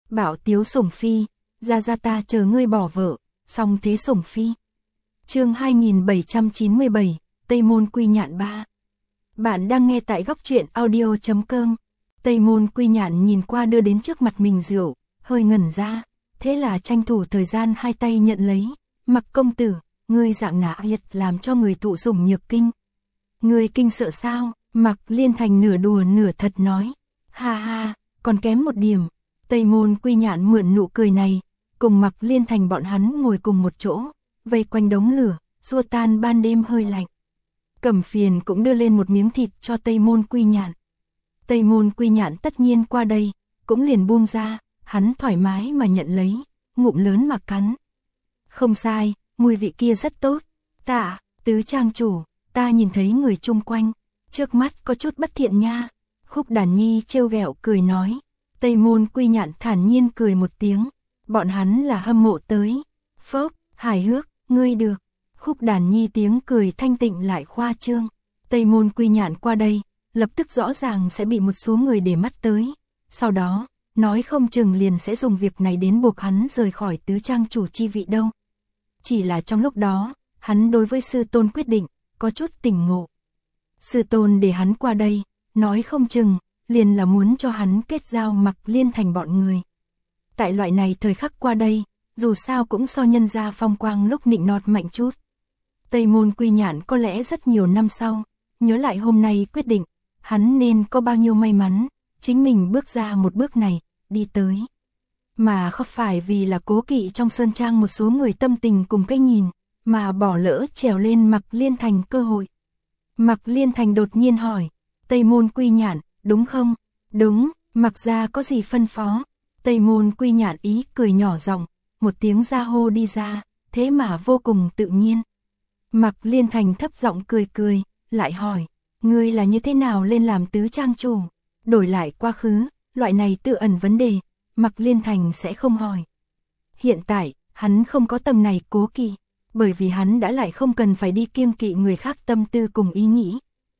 Bảo Tiếu Sủng Phi, ra ta chờ ngươi bỏ vợ, song thế Sủng Phi. Chương 2797, Tây Môn Quy Nhạn 3. Bạn đang nghe tại góc truyện audio.com. Tây Môn Quy Nhạn nhìn qua đưa đến trước mặt mình rượu, hơi ngẩn ra, thế là tranh thủ thời gian hai tay nhận lấy. Mặc công tử, ngươi dạng nã liệt làm cho người thụ sủng nhược kinh. Ngươi kinh sợ sao? Mặc Liên Thành nửa đùa nửa thật nói. Ha ha, còn kém một điểm. Tây Môn Quy Nhạn mượn nụ cười này, cùng Mặc Liên Thành bọn hắn ngồi cùng một chỗ, vây quanh đống lửa, xua tan ban đêm hơi lạnh. Cẩm Phiền cũng đưa lên một miếng thịt cho Tây Môn Quy Nhạn. Tây Môn Quy Nhạn tất nhiên qua đây, cũng liền buông ra, hắn thoải mái mà nhận lấy, ngụm lớn mà cắn. Không sai, mùi vị kia rất tốt. Tạ, Tứ trang chủ, ta nhìn thấy người chung quanh, trước mắt có chút bất thiện nha. Khúc Đàn Nhi trêu ghẹo cười nói. Tây Môn Quy Nhạn thản nhiên cười một tiếng, bọn hắn là hâm mộ tới. Phốc, hài hước, ngươi được. Khúc Đàn Nhi tiếng cười thanh tịnh lại khoa trương. Tây Môn Quy Nhạn qua đây, lập tức rõ ràng sẽ bị một số người để mắt tới. Sau đó, nói không chừng liền sẽ dùng việc này đến buộc hắn rời khỏi tứ trang chủ chi vị đâu. Chỉ là trong lúc đó, hắn đối với sư tôn quyết định, có chút tỉnh ngộ. Sư tôn để hắn qua đây, nói không chừng, liền là muốn cho hắn kết giao Mặc Liên Thành bọn người. Tại loại này thời khắc qua đây, dù sao cũng so nhân ra phong quang lúc nịnh nọt mạnh chút. Tây Môn Quy Nhạn có lẽ rất nhiều năm sau, nhớ lại hôm nay quyết định, hắn nên có bao nhiêu may mắn, chính mình bước ra một bước này, đi tới. Mà không phải vì là cố kỵ trong sơn trang một số người tâm tình cùng cái nhìn, mà bỏ lỡ trèo lên Mặc Liên Thành cơ hội. Mặc Liên Thành đột nhiên hỏi, Tây Môn Quy Nhạn, đúng không? Đúng, Mặc gia có gì phân phó? Tây Môn Quy Nhạn ý cười nhỏ giọng, một tiếng ra hô đi ra, thế mà vô cùng tự nhiên. Mặc Liên Thành thấp giọng cười cười, lại hỏi, ngươi là như thế nào lên làm tứ trang chủ? Đổi lại quá khứ, loại này tự ẩn vấn đề, Mặc Liên Thành sẽ không hỏi. Hiện tại, hắn không có tâm này cố kỵ, bởi vì hắn đã lại không cần phải đi kiêng kỵ người khác tâm tư cùng ý nghĩ.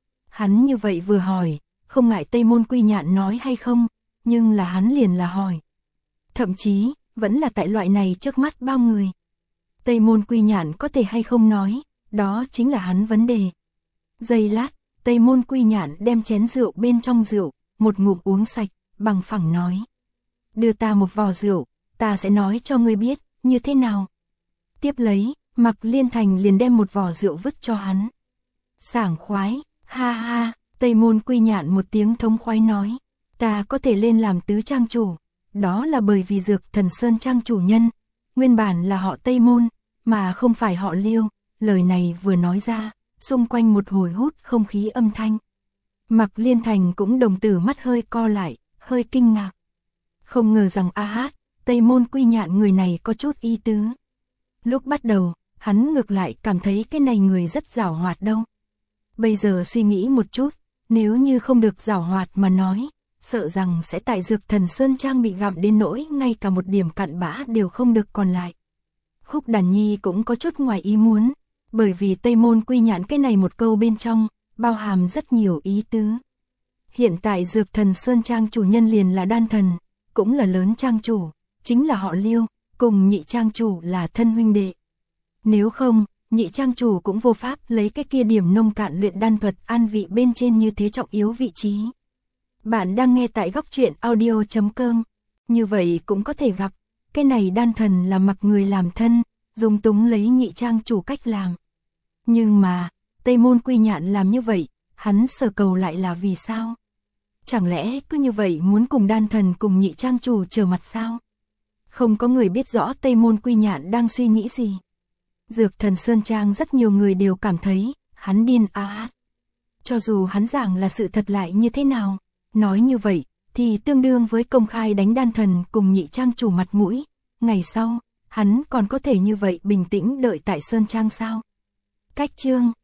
Hắn như vậy vừa hỏi, không ngại Tây Môn Quy Nhạn nói hay không, nhưng là hắn liền là hỏi. Thậm chí, vẫn là tại loại này trước mắt bao người. Tây Môn Quy Nhạn có thể hay không nói, đó chính là hắn vấn đề. Giây lát, Tây Môn Quy Nhạn đem chén rượu bên trong rượu, một ngụm uống sạch, bằng phẳng nói. Đưa ta một vò rượu, ta sẽ nói cho ngươi biết, như thế nào. Tiếp lấy, Mặc Liên Thành liền đem một vò rượu vứt cho hắn. Sảng khoái, ha ha, Tây Môn Quy Nhạn một tiếng thống khoái nói. Ta có thể lên làm tứ trang chủ, đó là bởi vì Dược Thần Sơn trang chủ nhân, nguyên bản là họ Tây Môn, mà không phải họ Liêu. Lời này vừa nói ra, xung quanh một hồi hút không khí âm thanh. Mặc Liên Thành cũng đồng tử mắt hơi co lại, hơi kinh ngạc. Không ngờ rằng Tây Môn Quy Nhạn người này có chút ý tứ. Lúc bắt đầu, hắn ngược lại cảm thấy cái này người rất giảo hoạt đâu. Bây giờ suy nghĩ một chút, nếu như không được giảo hoạt mà nói, sợ rằng sẽ tại Dược Thần Sơn Trang bị gặm đến nỗi ngay cả một điểm cặn bã đều không được còn lại. Khúc Đàn Nhi cũng có chút ngoài ý muốn, bởi vì Tây Môn Quy Nhạn cái này một câu bên trong, bao hàm rất nhiều ý tứ. Hiện tại Dược Thần Sơn Trang chủ nhân liền là đan thần, cũng là lớn trang chủ, chính là họ Liêu, cùng nhị trang chủ là thân huynh đệ. Nếu không, nhị trang chủ cũng vô pháp lấy cái kia điểm nông cạn luyện đan thuật an vị bên trên như thế trọng yếu vị trí. Bạn đang nghe tại góc truyện audio.com, như vậy cũng có thể gặp, cái này đan thần là mặc người làm thân, dung túng lấy nhị trang chủ cách làm. Nhưng mà, Tây Môn Quy Nhạn làm như vậy, hắn sở cầu lại là vì sao? Chẳng lẽ cứ như vậy muốn cùng đan thần cùng nhị trang chủ trở mặt sao? Không có người biết rõ Tây Môn Quy Nhạn đang suy nghĩ gì. Dược Thần Sơn Trang rất nhiều người đều cảm thấy, hắn điên Cho dù hắn giảng là sự thật lại như thế nào, nói như vậy, thì tương đương với công khai đánh đan thần cùng nhị trang chủ mặt mũi. Ngày sau, hắn còn có thể như vậy bình tĩnh đợi tại Sơn Trang sao? Cách chương